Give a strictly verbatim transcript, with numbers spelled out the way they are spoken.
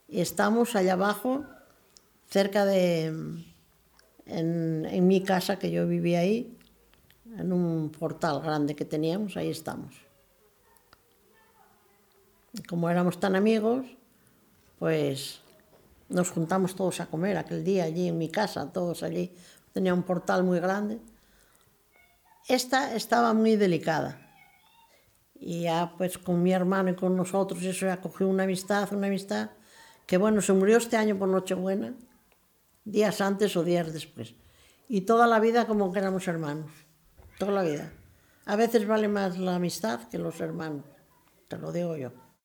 y estamos allá abajo, cerca de, en, en mi casa, que yo vivía ahí, en un portal grande que teníamos, ahí estamos. Y como éramos tan amigos, pues nos juntamos todos a comer aquel día allí en mi casa, todos allí. Tenía un portal muy grande. Esta estaba muy delicada. Y ya pues con mi hermano y con nosotros, eso ya cogió una amistad, una amistad, que bueno, se murió este año por Nochebuena, días antes o días después. Y toda la vida como que éramos hermanos, toda la vida. A veces vale más la amistad que los hermanos, te lo digo yo.